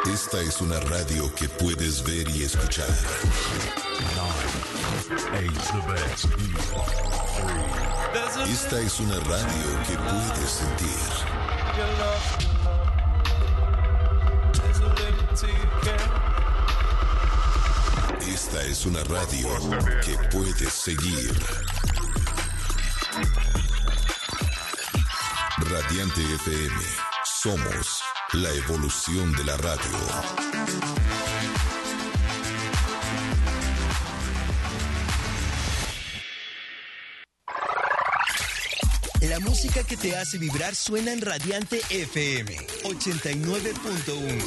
Esta es una radio que puedes ver y escuchar. 9, 8's the best. 3. Esta es una radio que puedes sentir. Esta es una radio que puedes seguir. Radiante FM. Somos la evolución de la radio. La música que te hace vibrar suena en Radiante FM 89.1.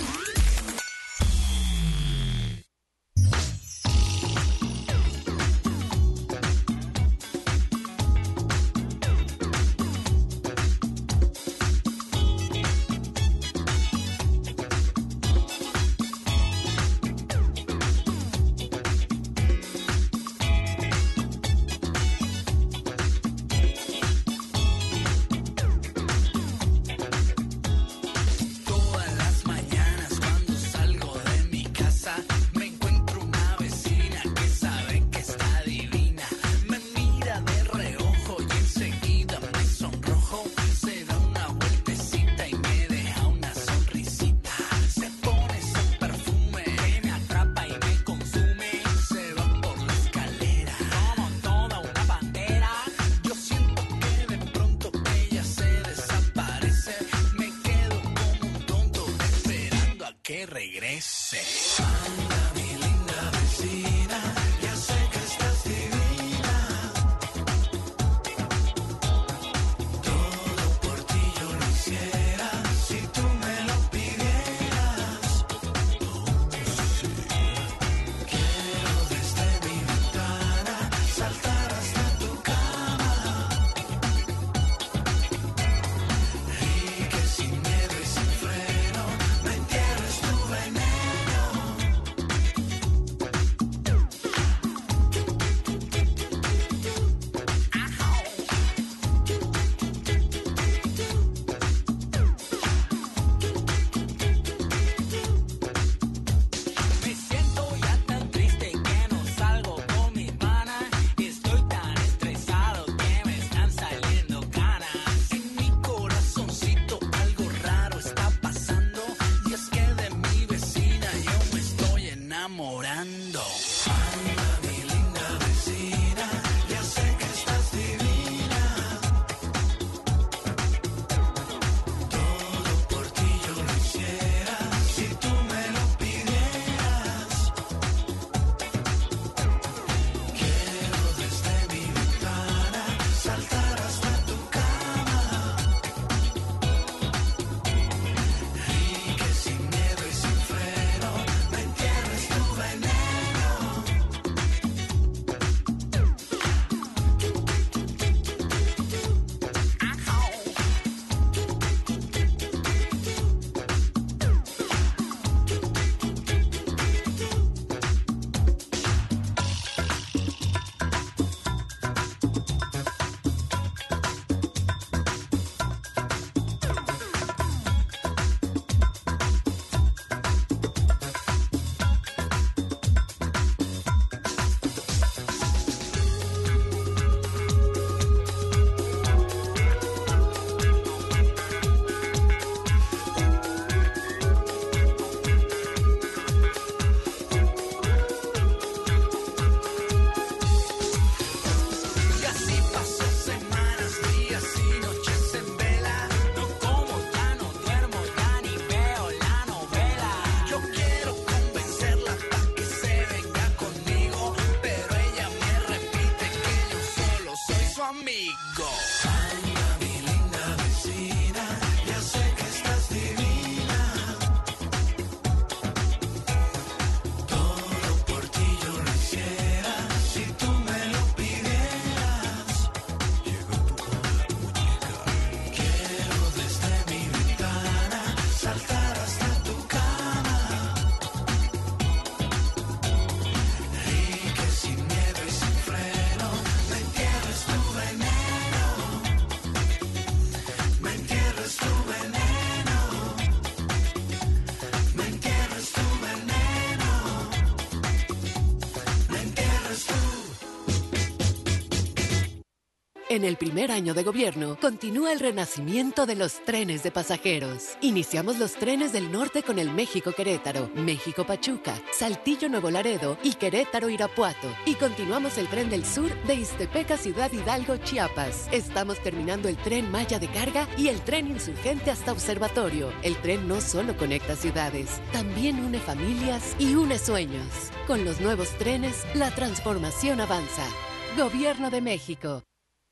En el primer año de gobierno, continúa el renacimiento de los trenes de pasajeros. Iniciamos los trenes del norte con el México-Querétaro, México-Pachuca, Saltillo-Nuevo Laredo y Querétaro-Irapuato. Y continuamos el tren del sur de Ixtepeca, Ciudad Hidalgo, Chiapas. Estamos terminando el tren Maya de carga y el tren insurgente hasta Observatorio. El tren no solo conecta ciudades, también une familias y une sueños. Con los nuevos trenes, la transformación avanza. Gobierno de México.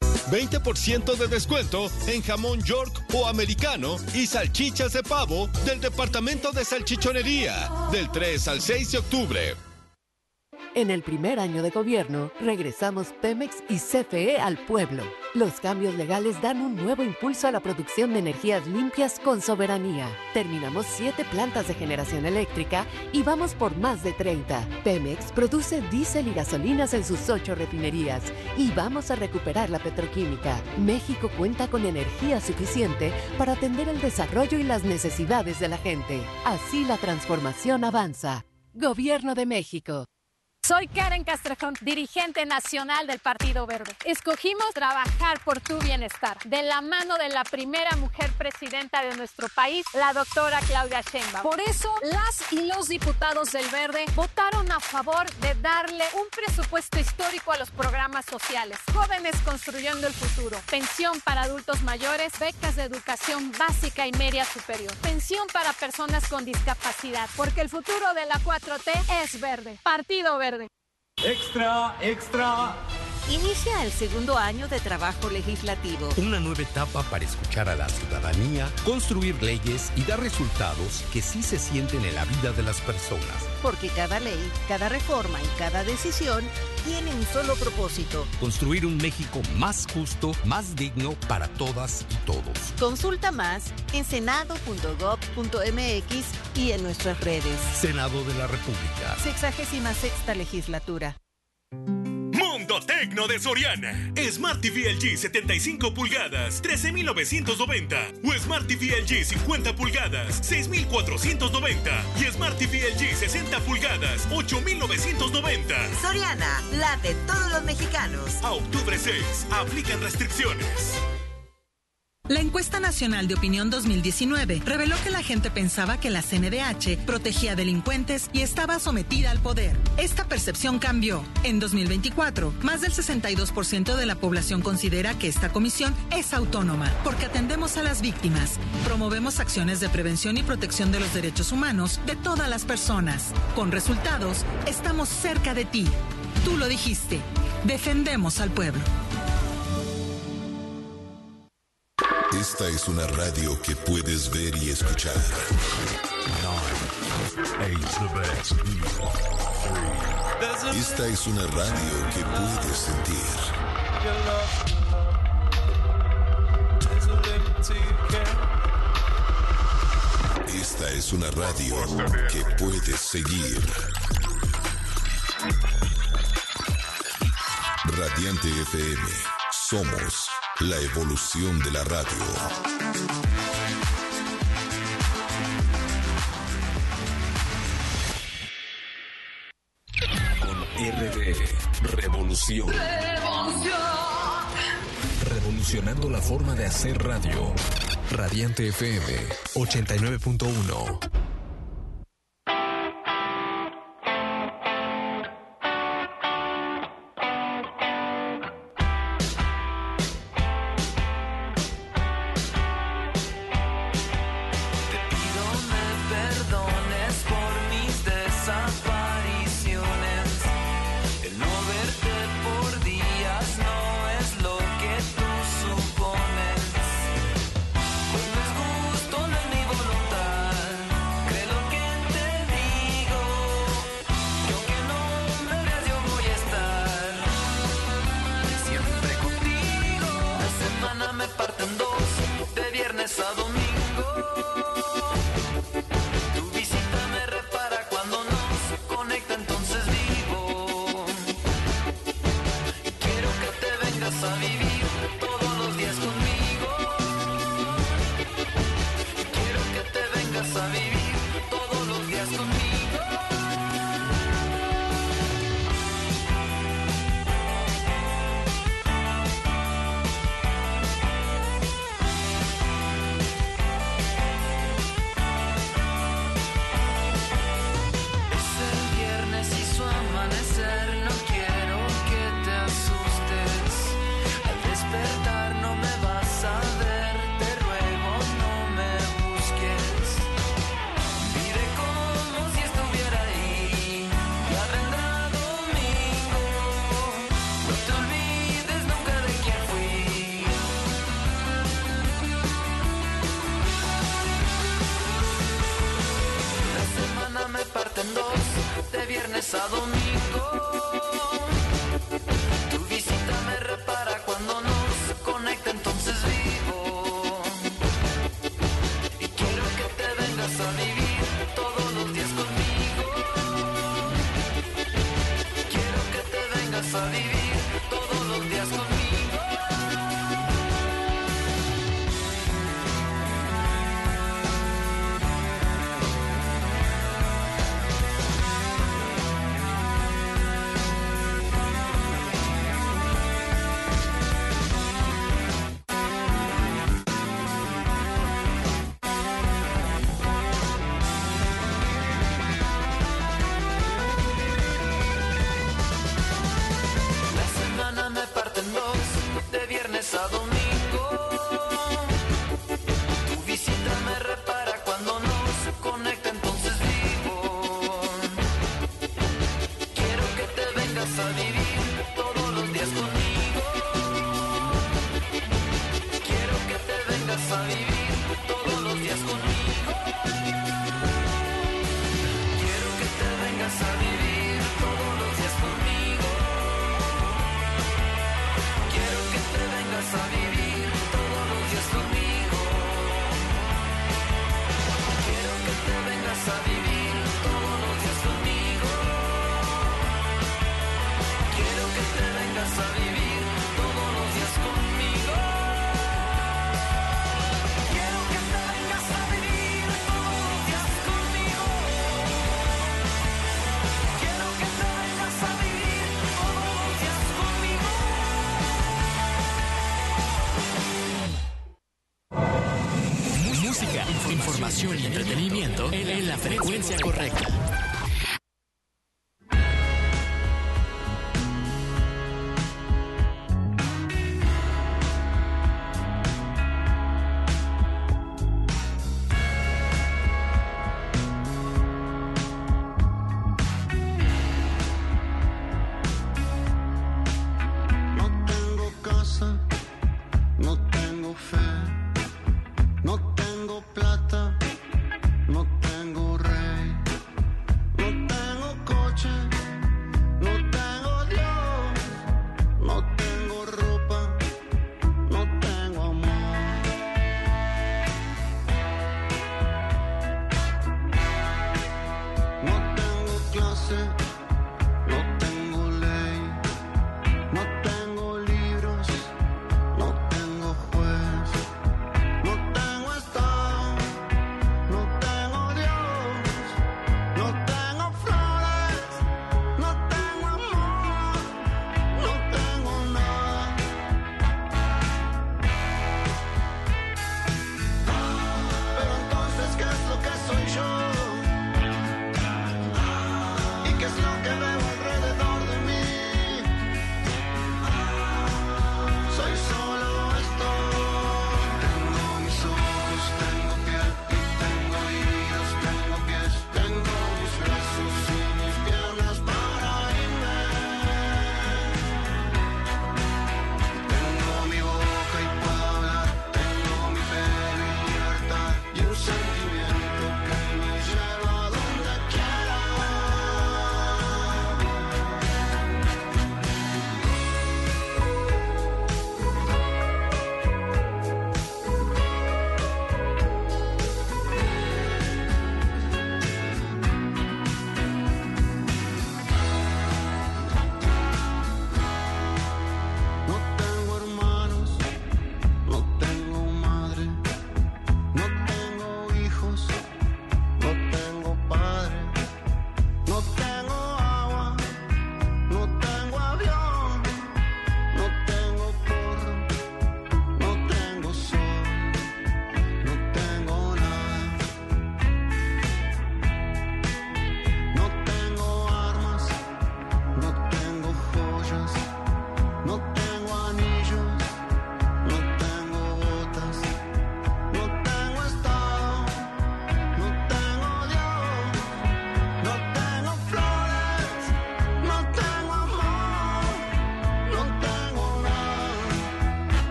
20% de descuento en jamón York o americano y salchichas de pavo del departamento de salchichonería del 3 al 6 de octubre. En el primer año de gobierno, regresamos Pemex y CFE al pueblo. Los cambios legales dan un nuevo impulso a la producción de energías limpias con soberanía. Terminamos 7 plantas de generación eléctrica y vamos por más de 30. Pemex produce diésel y gasolinas en sus 8 refinerías y vamos a recuperar la petroquímica. México cuenta con energía suficiente para atender el desarrollo y las necesidades de la gente. Así la transformación avanza. Gobierno de México. Soy Karen Castrejón, dirigente nacional del Partido Verde. Escogimos trabajar por tu bienestar, de la mano de la primera mujer presidenta de nuestro país, la doctora Claudia Sheinbaum. Por eso, las y los diputados del Verde votaron a favor de darle un presupuesto histórico a los programas sociales. Jóvenes construyendo el futuro, pensión para adultos mayores, becas de educación básica y media superior, pensión para personas con discapacidad, porque el futuro de la 4T es verde. Partido Verde. Extra, extra. Inicia el segundo año de trabajo legislativo. Una nueva etapa para escuchar a la ciudadanía, construir leyes y dar resultados que sí se sienten en la vida de las personas. Porque cada ley, cada reforma y cada decisión tiene un solo propósito. Construir un México más justo, más digno para todas y todos. Consulta más en senado.gov.mx y en nuestras redes. Senado de la República. 66ª legislatura. Mundo Tecno de Soriana. Smart TV LG 75 pulgadas, 13,990. O Smart TV LG 50 pulgadas, 6,490. Y Smart TV LG 60 pulgadas, 8,990. Soriana, la de todos los mexicanos. A octubre 6, aplican restricciones. La encuesta nacional de opinión 2019 reveló que la gente pensaba que la CNDH protegía delincuentes y estaba sometida al poder. Esta percepción cambió. En 2024, más del 62% de la población considera que esta comisión es autónoma, porque atendemos a las víctimas, promovemos acciones de prevención y protección de los derechos humanos de todas las personas. Con resultados, estamos cerca de ti. Tú lo dijiste. Defendemos al pueblo. Esta es una radio que puedes ver y escuchar. 9, 8, Esta es una radio que puedes sentir. Esta es una radio que puedes seguir. Radiante FM. Somos la evolución de la radio. Con RD Revolución. Revolucionando la forma de hacer radio. Radiante FM 89.1. viernes a domingo. Tu visita me repara cuando nos conecta, entonces vivo. Y quiero que te vengas a vivir todos los días conmigo. Quiero que te vengas a vivir todos los días conmigo. A domingo, tu visita me repara cuando nos conecta, entonces vivo. Quiero que te vengas a vivir todos los días conmigo. Quiero que te vengas a vivir todos los días conmigo. Quiero que te vengas a vivir todos los días conmigo. Quiero que te vengas a vivir todos los días conmigo. Quiero que te vengas a vivir todos los días conmigo. Quiero que te vengas a vivir todos los días conmigo. Quiero que te vengas a vivir todos los días conmigo. Quiero que te vengas a vivir todos los días conmigo. Música, información y entretenimiento en la frecuencia correcta. ¿Qué es lo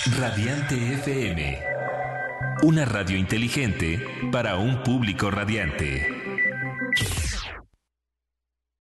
Radiante FM. Una radio inteligente para un público radiante.